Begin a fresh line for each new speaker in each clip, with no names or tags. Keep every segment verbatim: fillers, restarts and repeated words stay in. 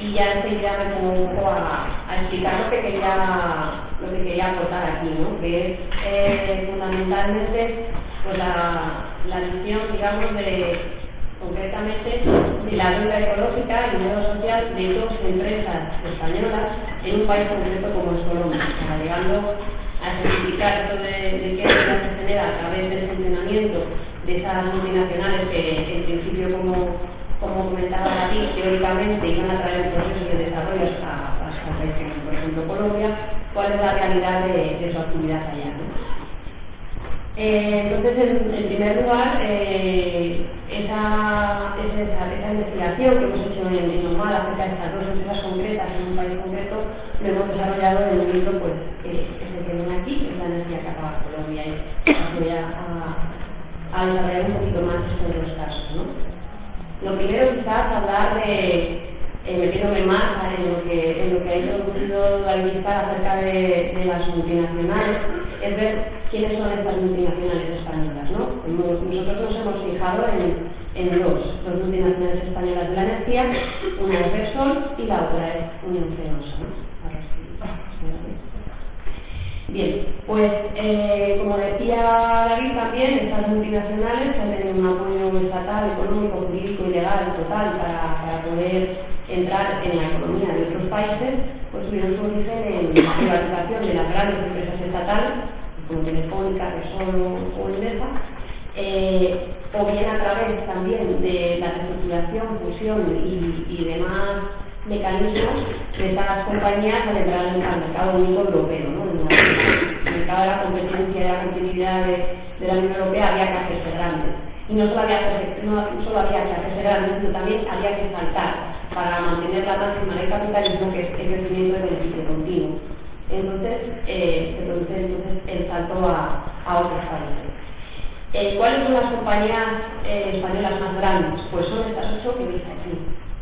y ya enseguida me pongo un poco a, a explicar lo que quería, lo que quería aportar aquí, ¿no? Que es eh, fundamentalmente pues, la, la visión, digamos, de concretamente de la deuda ecológica y el modelo social de dos empresas españolas en un país concreto como es Colombia, o sea, llegando a simplificar esto de, de qué deuda se genera a través del funcionamiento de esas multinacionales que en principio, como, como comentaba David, teóricamente iban a traer un proceso de desarrollo a, a países como por ejemplo Colombia, cuál es la realidad de, de su actividad allá, ¿no? Eh, entonces, en, en primer lugar, eh, esa, esa, esa investigación que hemos hecho en, en Normal acerca de estas dos empresas concretas en un país concreto, lo hemos desarrollado en un libro pues, eh, que se tiene aquí, que es La energía que acaba Colombia, y voy a, a, a desarrollar un poquito más esto de los casos, ¿no? Lo primero, quizás, hablar de, eh, metiéndome más en lo que, en lo que ha introducido David acerca de, de las multinacionales, es ver quiénes son estas multinacionales españolas, ¿no? Nosotros nos hemos fijado en, en dos, dos multinacionales españolas de la energía, una es Repsol y la otra es Unión Fenosa, ¿no? Bien, pues eh, como decía David también, estas multinacionales que han tenido un apoyo estatal, económico, jurídico y legal total para, para poder entrar en la economía de otros países, pues tuvieron su origen en la privatización de las grandes empresas estatales, como Telefónica, Repsol o Endesa, eh, o bien a través también de la reestructuración, fusión y, y demás mecanismos de estas compañías al entrar al mercado único europeo, ¿no? En la, el mercado de la competencia y la competitividad de, de la Unión Europea había que hacerse grandes. Y no solo había, no solo había que hacerse grandes, sino también había que saltar para mantener la máxima del capitalismo, que es el crecimiento de beneficio continuo. Entonces, eh, se produce entonces el salto a, a otros países. Eh, ¿Cuáles son las compañías eh, españolas más grandes? Pues son estas ocho que veis aquí.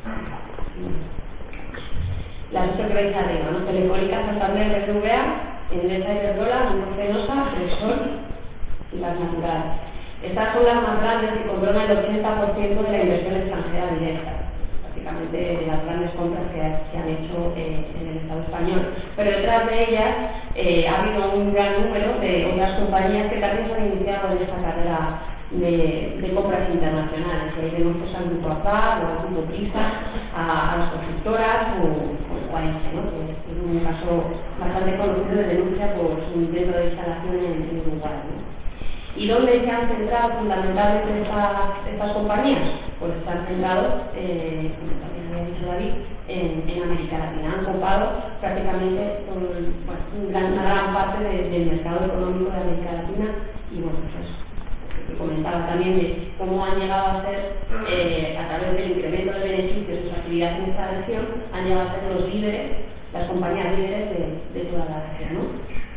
Las ocho que veis arriba, ¿no? Telefónica, Santander, B B V A, Endesa, Iberdrola, Unión Fenosa, Repsol y Gas Natural. Estas son las más grandes y controlan el ochenta por ciento de la inversión extranjera directa, prácticamente de las grandes compras que se han hecho eh, en el Estado español. Pero detrás de ellas eh, ha habido un gran número de otras compañías que también se han iniciado en esta carrera de, de compras internacionales. Y ahí vemos pues, al Grupo APA, o al Grupo Prisa, a, a las constructoras o, o a este, ¿no? Que es un caso bastante conocido de denuncia por su intento de instalación en, en Uruguay, ¿no? ¿Y dónde se han centrado fundamentalmente estas, estas compañías? Pues se han centrado, eh, como también había dicho David, en, en América Latina. Han copado prácticamente todo el, bueno, una, gran, una gran parte de, del mercado económico de América Latina y bueno, pues que comentaba también de cómo han llegado a ser, eh, a través del incremento de beneficios de sus actividades en esta región, han llegado a ser los líderes, las compañías líderes de, de toda la región, ¿no?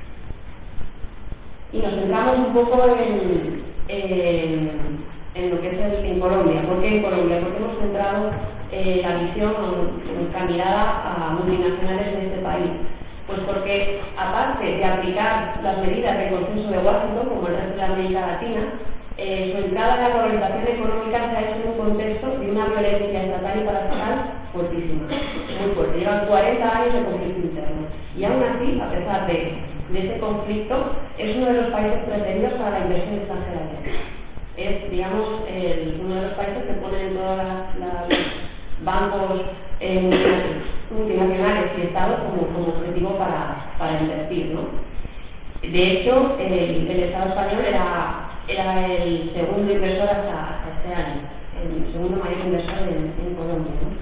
Y nos centramos un poco en, en, en lo que es el, en Colombia. ¿Por qué en Colombia? Porque hemos centrado eh, la visión, nuestra mirada a multinacionales de este país. Pues porque, aparte de aplicar las medidas del Consenso de Washington, como el resto de América Latina, eh, su entrada en la globalización económica se ha hecho en un contexto de una violencia estatal y paraestatal fuertísima, muy fuerte. Llevan cuarenta años de conflicto interno. Y aún así, a pesar de, de ese conflicto, es uno de los países preferidos para la inversión extranjera. Es, digamos, el, uno de los países que ponen todos los bancos eh, multinacionales y estados como, como objetivo para, para invertir, ¿no? De hecho, el, el Estado español era, era el segundo inversor hasta, hasta este año, el segundo mayor inversor en, en Colombia, ¿no?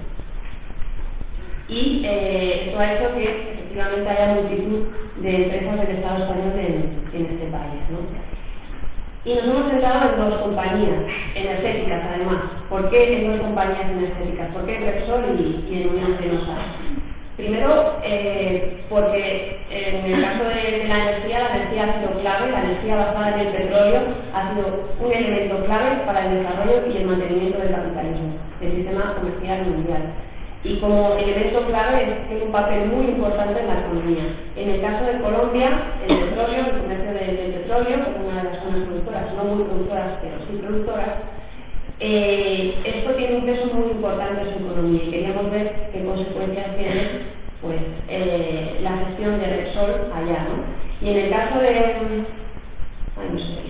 Y eh, esto ha hecho que efectivamente haya multitud de empresas del Estado español en, en este país, ¿no? Y nos hemos centrado en dos compañías energéticas, además. ¿Por qué en dos compañías energéticas? ¿Por qué en Repsol y, y en Unión Fenosa? Primero, eh, porque en el caso de, de la energía, la energía ha sido clave, la energía basada en el petróleo ha sido un elemento clave para el desarrollo y el mantenimiento del capitalismo, del sistema comercial mundial. Y como elemento clave tiene un papel muy importante en la economía. En el caso de Colombia, el petróleo, el comercio del, del petróleo, que es una de las zonas productoras, no muy productoras, pero sí productoras, Eh, esto tiene un peso muy importante en su economía y queríamos ver qué consecuencias tiene pues, eh, la gestión de Repsol allá, ¿no? Y en el caso de... Ay, no sé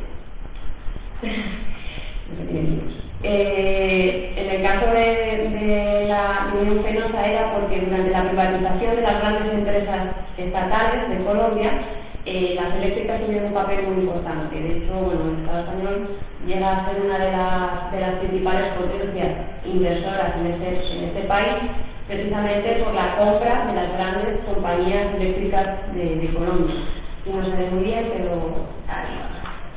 eh, en el caso de, de la Unión Fenosa era porque durante la privatización de las grandes empresas estatales de Colombia, eh, las eléctricas tuvieron un papel muy importante. De hecho, bueno, el Estado español llega a ser una de las, de las principales potencias inversoras en este, en este país, precisamente por la compra de las grandes compañías eléctricas de, de Colombia. Y no se ve muy bien, pero ahí va.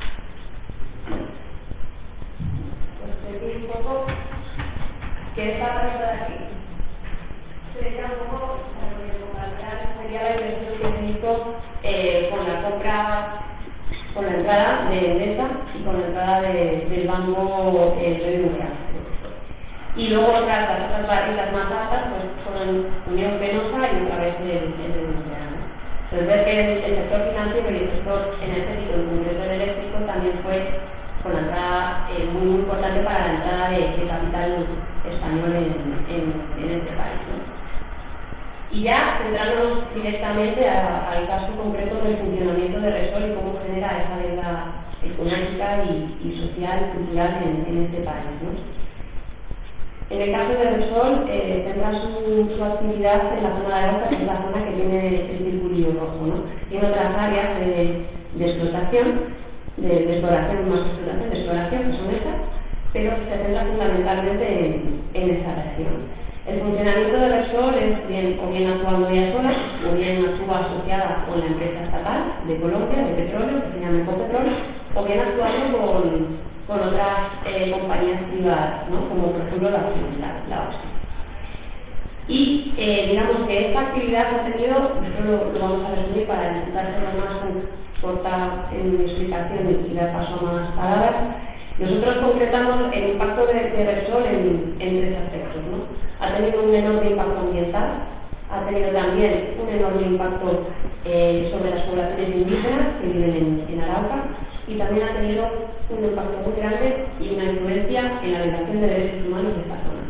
Pues decir un poco que esta parte de aquí sería un poco sería la inversión que se hizo eh, con la compra, con la entrada de Endesa y con la entrada de, del banco eh, B B V A. Y luego otras, las otras barritas más altas pues fueron Unión Fenosa y otra vez el, el B B V A. Entonces ver que el, el sector financiero y el sector energético, en concreto el eléctrico, también fue con la entrada eh, muy, muy importante para la entrada de, de capital español en, en, en este país, ¿no? Y ya centrándonos directamente a, al caso concreto del funcionamiento de Repsol y cómo genera esa deuda económica y, y social y cultural en, en este país, ¿no? En el caso de Repsol, eh, centra su, su actividad en la zona de Arauca, que es la zona que tiene el circulillo rojo, ¿no? Tiene otras áreas de, de explotación, de, de exploración, más explotación, de exploración, que son estas, pero se centra fundamentalmente en, en esa región. El funcionamiento de Repsol es bien, o bien actuando ella sola, o bien actúa asociada con la empresa estatal de Colombia, de petróleo, que se llama Ecopetrol, o bien actuando con, con otras eh, compañías privadas, ¿no? Como por ejemplo la occidental, la O S I. Y eh, digamos que esta actividad ha tenido, esto lo, lo vamos a resumir para intentar ser más corta en mi explicación y dar paso a más palabras. Nosotros concretamos el impacto de, de Repsol en, en tres aspectos, ¿no? Ha tenido un enorme impacto ambiental, ha tenido también un enorme impacto eh, sobre las poblaciones indígenas que viven en, en Arauca, y también ha tenido un impacto muy grande y una influencia en la violación de derechos humanos de esta zona.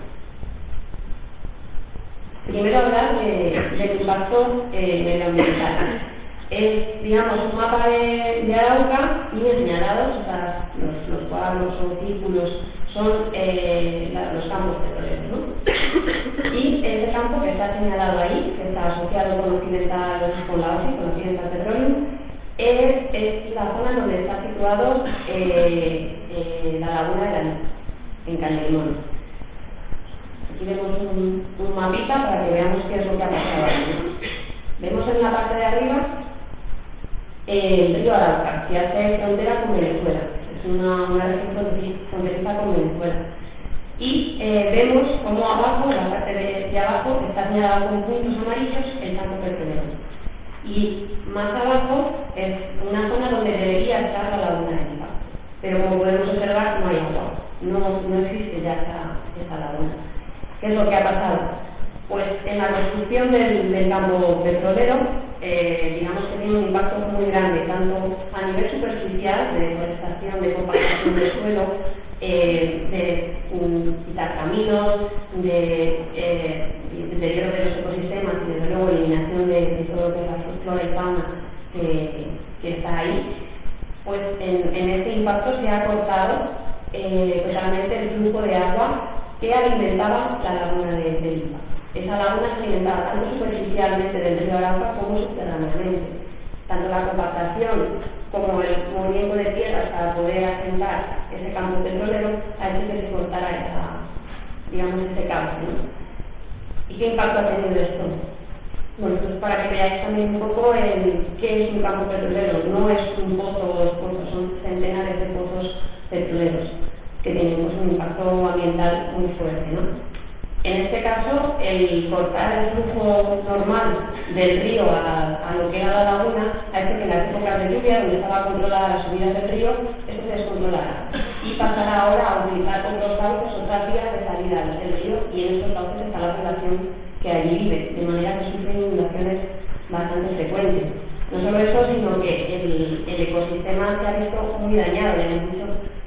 Primero hablar de, del impacto eh, medioambiental. Es, digamos, un mapa de, de Arauca y señalados, o sea, los, los cuadros o círculos son eh, la, los campos petroleros, ¿no? Y ese campo que está señalado ahí, que está asociado con Occidental, con la O S I, con Occidental Petroleum, es, es la zona donde está situado eh, eh, la laguna de la Luz, en Cañarimón. Aquí vemos un, un mapita para que veamos qué es lo que ha pasado ahí. Vemos en la parte de arriba eh, el río Arauca, que hace frontera con Venezuela. Es una, una región fronteriza con Venezuela. Y eh, vemos como abajo, en la parte de, de abajo, está señalado con puntos amarillos el campo petrolero. Y más abajo es una zona donde debería estar la laguna de Nipa. Pero como podemos observar, no hay agua. No, no existe ya esa, esa laguna. ¿Qué es lo que ha pasado? Pues en la construcción del, del campo petrolero, eh, digamos que tiene un impacto muy grande, tanto a nivel superficial, de deforestación, de compactación del suelo, eh, de um, quitar caminos, de eh, deterioro de los ecosistemas y desde luego eliminación de, de todo lo que es la flora y fauna que, que está ahí. Pues en, en este impacto se ha cortado eh, totalmente el flujo de agua que alimentaba la laguna de, de Lipa. Esa laguna se alimentaba tanto superficialmente del río Arauca como subterráneamente. Tanto la compactación como el movimiento de tierras para poder asentar ese campo petrolero ha hecho que se cortara esa, digamos, ese cauce, ¿no? ¿Y qué impacto ha tenido esto? Bueno, pues para que veáis también un poco el, qué es un campo petrolero. No es un pozo o dos pozos, son centenares de pozos petroleros que tienen pues, un impacto ambiental muy fuerte, ¿no? En este caso, el cortar el flujo normal del río a, a lo que era la laguna ha hecho que en las épocas de lluvia, donde estaba controlada la subida del río, esto se descontrolara y pasará ahora a utilizar otros cauces, otras vías de salida del río, y en estos cauces está la población que allí vive, de manera que sufren inundaciones bastante frecuentes. No solo eso, sino que el, el ecosistema se ha visto muy dañado, ya hemos dicho,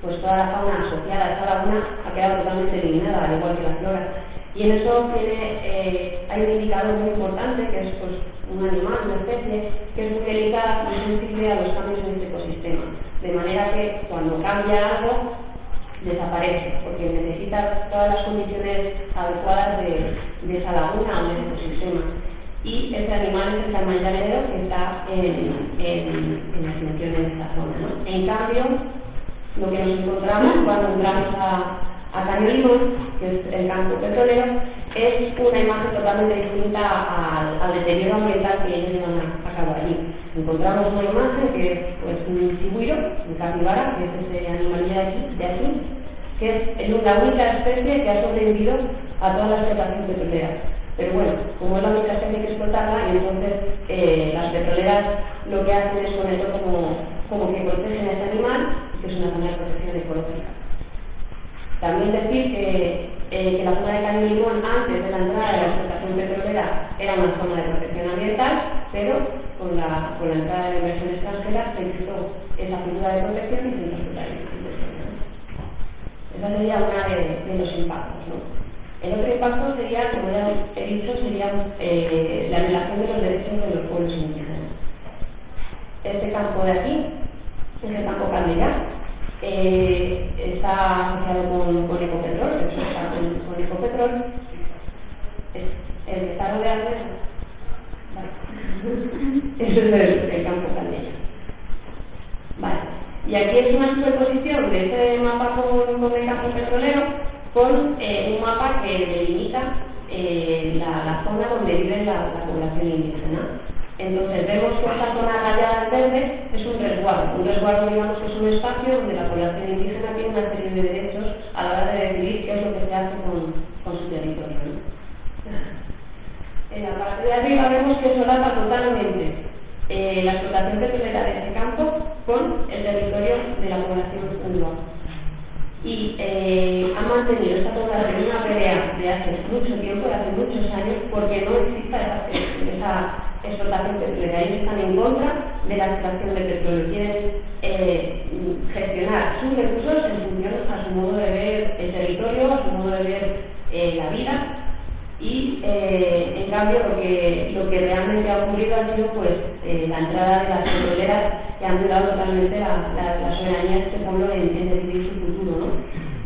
pues toda la fauna asociada a esa laguna ha quedado totalmente eliminada, al igual que la flora. Y en eso tiene, eh, hay un indicador muy importante, que es pues, un animal, una especie, que es muy delicada, muy sensible a los cambios en este ecosistema. De manera que cuando cambia algo, desaparece, porque necesita todas las condiciones adecuadas de, de esa laguna o del ecosistema. Y este animal es el caimán llanero, que está en, en, en extinción en esta zona, ¿no? En cambio, lo que nos encontramos cuando entramos a, a Caño Limón, que es el campo petrolero, es una imagen totalmente distinta al, al deterioro ambiental que ellos llevan a, a cabo allí. Encontramos una imagen que es pues, un chigüiro, un capibara, que es ese animalillo de aquí, de aquí que es la única especie que ha sobrevivido a toda la explotación petrolera. Pero bueno, como es la única especie que explotarla, y entonces eh, las petroleras lo que hacen es ponerlo como, como que protegen a este animal, y que es una zona de protección ecológica. También decir que, eh, que la zona de Caño Limón, antes de la entrada de la explotación petrolera, era una zona de protección ambiental, pero con la, con la entrada de la inversión extranjera se quitó esa figura de protección y se introdujo la inversión. Esa sería una de, de los impactos, ¿no? El otro impacto sería, como ya he dicho, sería eh, la relación de los derechos de los pueblos indígenas. Este campo de aquí es el campo Candela, eh, está asociado con, con Ecopetrol, eso está con, con Ecopetrol, es, el que está rodeado de eso. Vale. Eso es el, el campo Candela. Vale. Y aquí es una superposición de este mapa con, con el campo petrolero con eh, un mapa que delimita eh, la, la zona donde vive la, la población indígena. Entonces vemos que esta zona rayada en verde es un resguardo. Un resguardo, digamos, que es un espacio donde la población indígena tiene una serie de derechos a la hora de decidir qué es lo que se hace con, con su territorio, ¿no? En la parte de arriba vemos que solapa totalmente eh, la explotación petrolera de este campo con el territorio de la población urbana. Y eh, ha mantenido esta población una pelea de hace mucho tiempo, de hace muchos años, porque no exista esa, esa explotación petrolera. Ellos están en contra de la extracción de petróleo. Quieren eh, gestionar sus recursos en función a su modo de ver el territorio, a su modo de ver eh, la vida. Y eh, en cambio lo que, lo que realmente ha ocurrido ha sido pues eh, la entrada de las petroleras que han violado totalmente la, la, la soberanía de este pueblo en, en decidir su futuro, ¿no?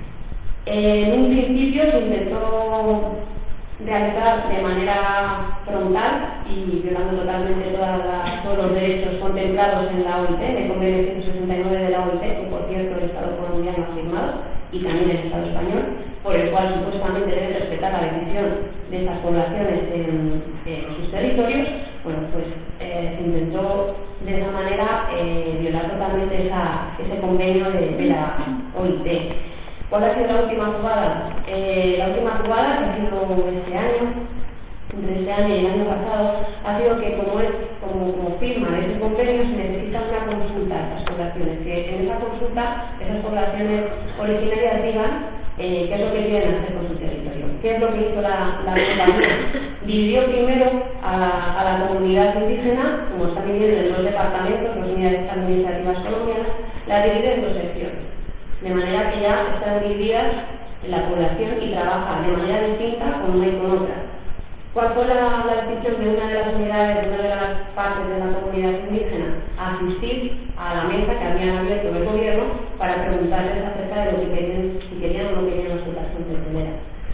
Eh, en un principio se intentó realizar de manera frontal y violando totalmente todas las, todos los derechos contemplados en la O I T, en el convenio ciento sesenta y nueve de la O I T, que por cierto el Estado colombiano ha firmado, y también el Estado español, por el cual supuestamente debe respetar la decisión de estas poblaciones en, en sus territorios. Bueno, pues eh, se intentó de esa manera eh, violar totalmente esa, ese convenio de, de la O I T. ¿Cuál ha sido la última jugada? Eh, la última jugada, que ha sido este año, entre este año y el año pasado, ha sido que como es como, como firma de ese convenio se necesita una consulta a estas poblaciones, que en esa consulta esas poblaciones originarias digan eh, qué es lo que quieren hacer con su territorio. ¿Qué es lo que hizo la, la compañía? Dividió primero a la, a la comunidad indígena, como están viviendo en dos departamentos, dos unidades administrativas colombianas, la divide en dos secciones, de manera que ya están divididas en la población y trabaja de manera distinta con una y con otra. ¿Cuál fue la, la decisión de una de las unidades, de una de las partes de la comunidad indígena? Asistir a la mesa que habían abierto el gobierno para preguntarles acerca de lo que querían, si querían o no querían la explotación petrolera.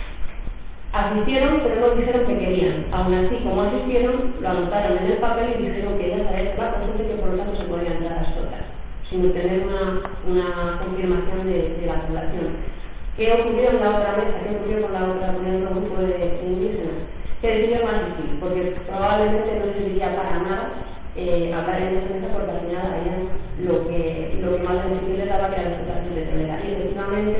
Asistieron, pero no dijeron que querían. Aún así, como asistieron, lo anotaron en el papel y dijeron que ellas habían hecho la consulta y que por lo tanto se podían entrar a explotar, sin tener una, una confirmación de, de la población. ¿Qué ocurrió en la otra mesa? ¿Qué ocurrió con, la otra, con el otro grupo de, de indígenas? Que decidieron asistir, porque probablemente no serviría para nada eh, hablar en esa mesa, porque al final a ellas lo que, lo que más beneficio les daba que era la explotación petrolera. Y efectivamente,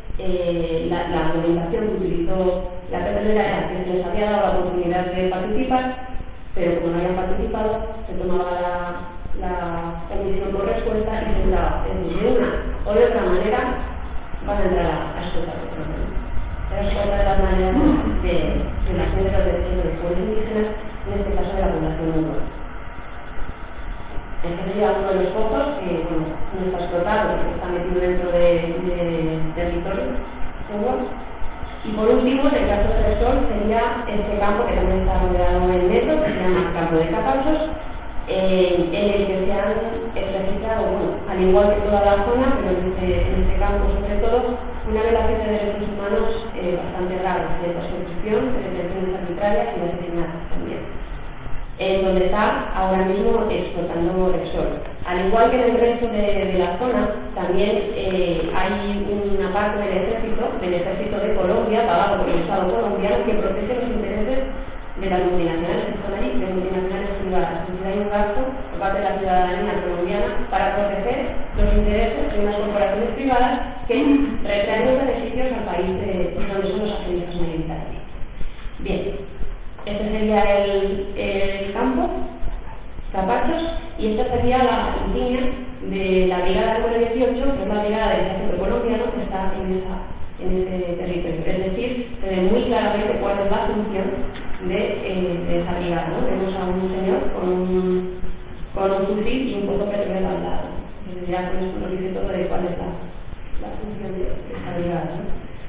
eh, la, la argumentación que utilizó la petrolera era que se les había dado la oportunidad de participar, pero como no habían participado, se tomaba la, la omisión por respuesta y se entraba. Es decir, de una o de otra manera van a entrar a, a explotar petróleo. Esa es otra de las maneras de violación de los derechos de los pueblos indígenas, en este caso de la población urbana. Este sería uno de los focos que bueno, no no está explotado, porque está metido dentro de, de, de territorio. Y por último, en el caso de Repsol, sería este campo que también está rodeado en metro, que se llama Campo de Capachos, eh, en el que se han registrado, bueno, al igual que toda la zona, pero en este, en este campo sobre todo, una violación de derechos humanos eh, bastante grave, de persecución, de detenciones arbitrarias y de asesinatos también, en donde está ahora mismo explotando Repsol. Al igual que en el resto de, de la zona, también eh, hay una parte del ejército, del ejército de Colombia, pagado por el Estado colombiano, que protege los intereses de las multinacionales que están allí, de multinacionales privadas. Es decir, hay un gasto por parte de la ciudadanía colombiana para proteger los intereses de unas corporaciones privadas que retraen los beneficios al país de, donde son los accionistas mayoritarios. Bien, este sería el, el campo, Capachos, y esta sería la línea de la brigada número dieciocho, que es la brigada del ejército colombiano que está en, esa, en ese territorio. Es decir, se ve muy claramente cuál es la función de, eh, de esa brigada, ¿no? Vemos a un señor con un, con un fusil y un poco de petróleo al lado. Entonces ya con esto nos dice todo de cuál es la, la función de, de esa brigada, ¿no?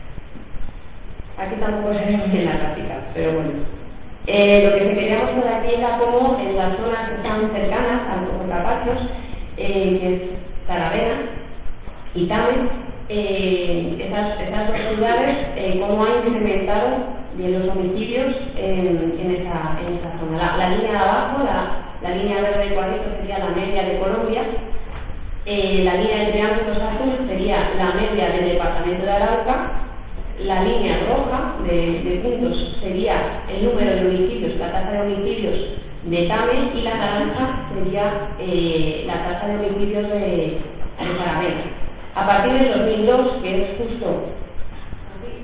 Aquí tampoco se ve bien la gráfica, pero bueno. Eh, lo que quería mostrar aquí era cómo en las zonas que están cercanas a los Capachos, eh, que es Saravena y Tame, eh, esas, esas dos ciudades, eh, cómo han incrementado de los homicidios en, en, esa, en esa zona. La, la línea de abajo, la, la línea verde del cuadrito sería la media de Colombia, eh, la línea de triángulos azules sería la media del departamento de Arauca, la línea roja de, de puntos sería el número de homicidios, la tasa de homicidios de Tame, y la naranja sería eh, la tasa de homicidios de, de Saravena. A partir del dos mil dos, que es justo aquí,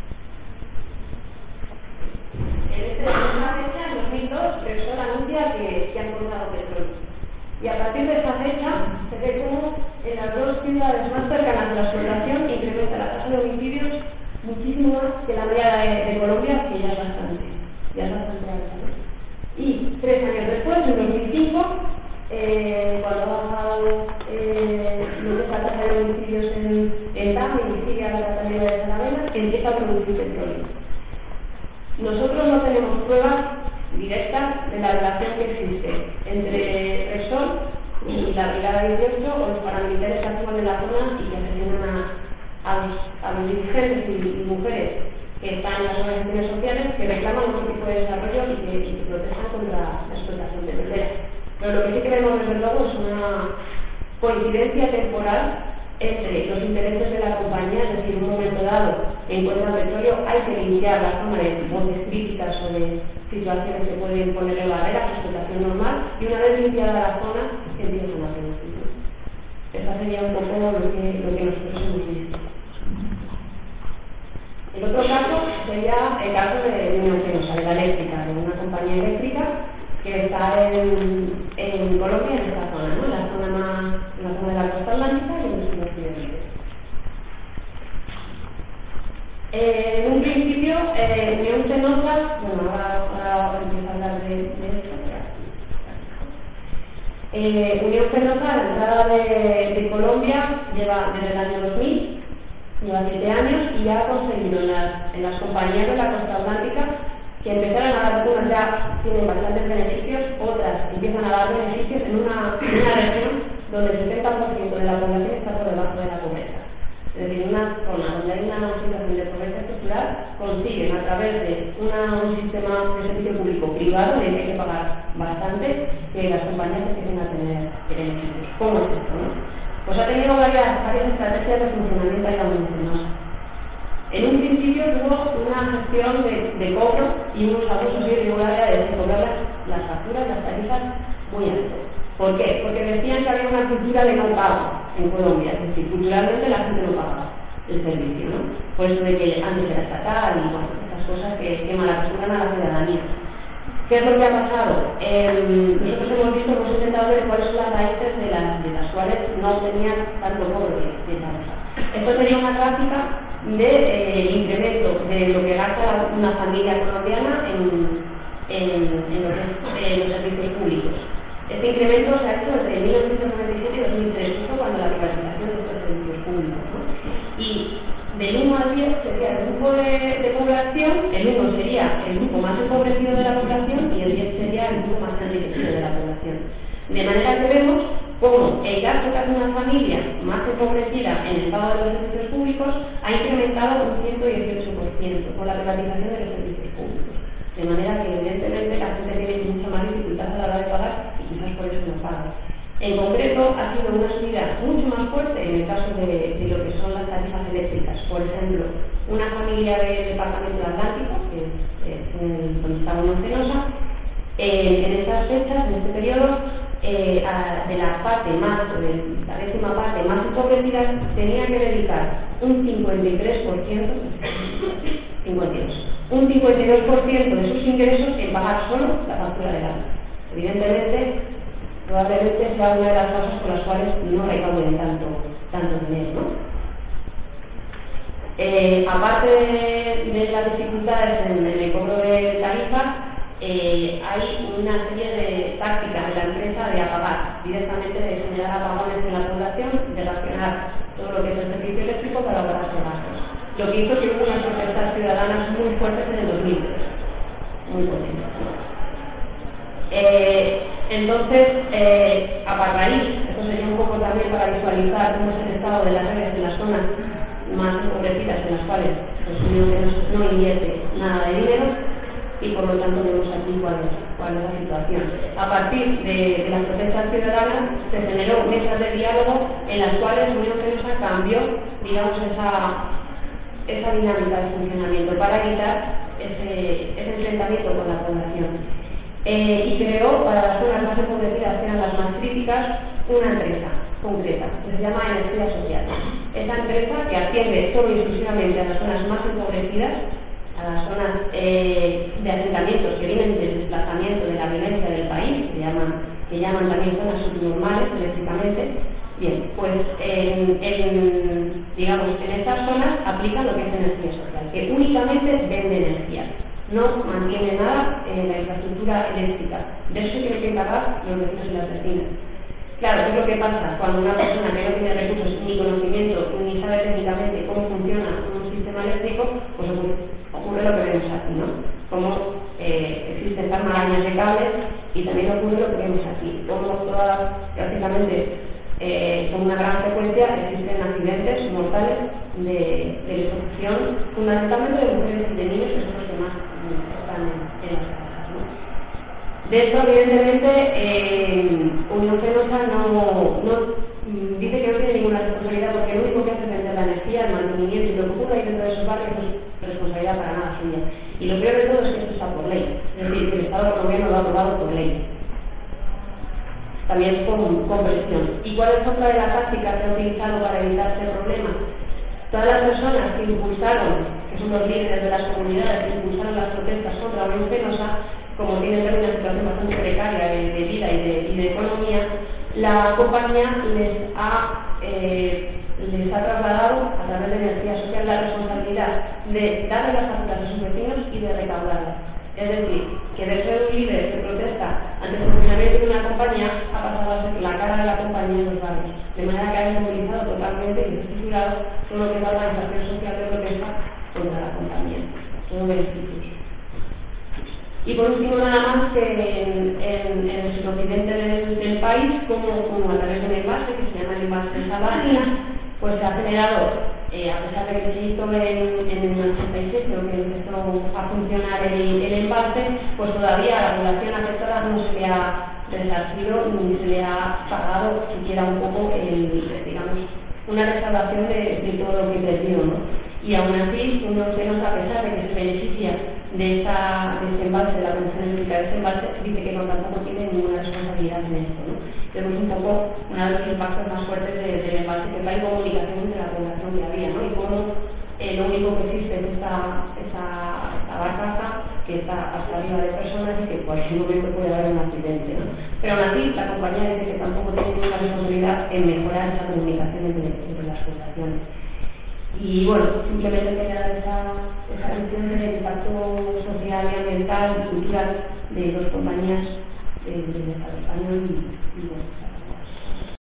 en esta fecha, en dos mil dos, Repsol anuncia que, que han encontrado petróleo. Y a partir de esa fecha se ve como en las dos ciudades más cercanas a la explotación incrementa la tasa de homicidios muchísimo más que la media de, de Colombia, que ya es bastante, ya es bastante alta. Y tres años después, en dos mil cinco, eh, cuando ha bajado eh, lo que es la tasa de homicidios en, en Tame y sigue a la también de Saravena, empieza a producir petróleo. Nosotros no tenemos pruebas directas de la relación que existe entre Repsol y la brigada dieciocho o los paramilitares que actúan en la zona y que asesinan a A los, a los dirigentes y, y mujeres que están en las organizaciones sociales que reclaman otro tipo de desarrollo y que, y que protestan contra la explotación petrolera. Pero lo que sí que vemos desde luego es una coincidencia temporal entre los intereses de la compañía, es decir, en un momento dado encuentran petróleo, hay que limpiar la zona de voces críticas sobre situaciones que pueden ponerle barreras a la explotación normal, y una vez limpiada la zona empiezan a producir. Esta sería un poco lo que, lo que nosotros hemos visto. El otro caso sería el caso de Unión Fenosa, de la eléctrica, de una compañía eléctrica que está en, en Colombia, en esta zona, ¿no? En la zona más, en la zona de la costa atlántica y en el sur occidente. Eh, en un principio, eh, Unión Fenosa, bueno, ahora, ahora empiezo a hablar de, de esto. Eh, Unión Fenosa, la entrada de, de Colombia, lleva desde el año dos mil, lleva siete años y ya ha conseguido en las, en las compañías de la costa atlántica que empezaron a dar, unas ya tienen bastantes beneficios, otras empiezan a dar beneficios en una, en una región donde el setenta por ciento de la población está por debajo de la pobreza. Es decir, en una zona donde hay una situación de pobreza estructural, consiguen a través de una, un sistema de servicio público privado, en el que hay que pagar bastante, que las compañías empiecen a tener beneficios. ¿Cómo es esto, no? Pues ha tenido varias, varias estrategias de funcionamiento de la Unión Fenosa. En un principio tuvo una gestión de, de cobro y unos abusos irregulares de cobrar las, las facturas, las tarifas muy altas. ¿Por qué? Porque decían que había una cultura de no pago en Colombia, es decir, culturalmente la gente no pagaba el servicio, ¿no? Por eso de que antes era estatal y bueno, estas cosas que, que malacostumbran a la ciudadanía. ¿Qué es lo que ha pasado? Eh, nosotros hemos visto, hemos intentado ver cuáles son las raíces de las, de las cuales no tenían tanto cobro de, de tarifa. Esto sería una gráfica del de, eh, incremento de lo que gasta una familia colombiana en, en, en, lo que es, en los servicios públicos. Este incremento se ha hecho desde mil novecientos noventa y siete y dos mil tres, justo cuando la grupo de, de población, el uno sería el grupo más empobrecido de la población y el diez sería el grupo más enriquecido de la población. De manera que vemos cómo el gasto que hace una familia más empobrecida en el pago de los servicios públicos ha incrementado un ciento dieciocho por ciento con la privatización de los servicios públicos. De manera que, evidentemente, la gente tiene mucha más dificultad a la hora de pagar y quizás por eso no paga. En concreto, ha sido una subida mucho más fuerte en el caso de, de lo que son las tarifas eléctricas. Por ejemplo, una familia del departamento de Atlántico, que es, es en, donde está Unión Fenosa, eh, en estas fechas, en este periodo, eh, a, de la parte más, o de la décima parte más empobrecida, tenía que dedicar un cincuenta y tres por ciento, cincuenta y dos, un cincuenta y dos por ciento de sus ingresos en pagar solo la factura del agua. Evidentemente, probablemente sea una de las causas por las cuales no recauden tanto, tanto dinero, ¿no? Eh, aparte de, de las dificultades en, en el cobro de tarifas, eh, hay una serie de tácticas de la empresa de apagar, directamente de generar apagones en la población, de racionar todo lo que es el servicio eléctrico para ahorrarse gastos. Lo que hizo que hubo unas protestas ciudadanas muy fuertes en el dos mil tres, muy potentes. Eh, entonces, eh, a raíz, esto sería un poco también para visualizar cómo es el estado de las redes en las zonas más empobrecidas en las cuales pues, no, no invierte nada de dinero y por lo tanto vemos aquí cuál es, cuál es la situación. A partir de, de las protestas ciudadanas se generó mesas de diálogo en las cuales Unión Fenosa cambió, digamos, esa, esa dinámica de funcionamiento para evitar ese, ese enfrentamiento con la población. Eh, y creó para las zonas más empobrecidas, que eran las más críticas, una empresa concreta, que se llama Energía Social. Esa empresa que atiende solo y exclusivamente a las zonas más empobrecidas, a las zonas eh, de asentamientos que vienen del desplazamiento de la violencia del país, que llaman, que llaman también zonas subnormales eléctricamente. Bien, pues en, en, digamos, en estas zonas aplican lo que es energía social, que únicamente vende energía. No mantiene nada en la infraestructura eléctrica. De eso se tienen que encargar los vecinos y las vecinas. Claro, ¿qué es lo que pasa? Cuando una persona que no tiene recursos ni conocimiento ni sabe técnicamente cómo funciona un sistema eléctrico, pues ocurre, ocurre lo que vemos aquí, ¿no? Como eh, existen estas marañas de cables y también ocurre lo que vemos aquí. Como todas, prácticamente eh, con una gran frecuencia, existen accidentes mortales de, de electrocución, fundamentalmente de mujeres y de niños, que son los que más están en, en las casas, ¿no? De esto, evidentemente, eh, Unión Fenosa no, no dice que no tiene ninguna responsabilidad porque lo único que hace es vender la energía, el mantenimiento y lo que ocurre ahí dentro de esos barrios no es responsabilidad para nada suya. Y lo peor de todo es que esto está por ley, es decir, que el Estado colombiano lo ha aprobado por ley. También con, con presión. ¿Y cuál es otra de las tácticas que ha utilizado para evitar este problema? Todas las personas que impulsaron, que son los líderes de las comunidades, que impulsaron las protestas contra Unión Fenosa, como tienen también una situación bastante precaria de, de vida y de, y de economía, la compañía les ha, eh, les ha trasladado a través de Energía Social la responsabilidad de darle las facturas a sus vecinos y de recaudarlas. Es decir, que de ser un líder que protesta ante el funcionamiento de una compañía ha pasado a ser la cara de la compañía en los barrios, de manera que ha inmovilizado totalmente y desestructurado todo lo que es la organización social de protesta contra la compañía. Todo beneficios. Y por último, nada más que en, en, en el suroccidente del, del país, como, como a través de un envase que se llama el envase de Salvarina, pues se ha generado, eh, a pesar de que se hizo en, en el ochenta y seis, creo que empezó a funcionar el, el envase, pues todavía a la población afectada no se le ha resarcido ni se le ha pagado siquiera un poco, el, digamos, una restauración de, de todo lo que perdió, ¿no? Y aún así, Unión Fenosa, a pesar de que se beneficia de, esta, de este embalse, de la producción eléctrica de este embalse, dice que no tampoco tiene ninguna responsabilidad en esto, ¿no? Tenemos un poco uno de los impactos más fuertes de, del embalse, que es la incomunicación entre la población que había, ¿no? Y cómo eh, lo único que existe es esta, esta, esta barcaza que está hasta arriba de personas y que en cualquier momento puede haber un accidente, ¿no? Pero aún así, la compañía dice que tampoco tiene ninguna responsabilidad en mejorar esa comunicación entre, entre las poblaciones. Y bueno, simplemente quería dar esa, esa visión del impacto social y ambiental y cultural de dos compañías del Estado español y, y bueno.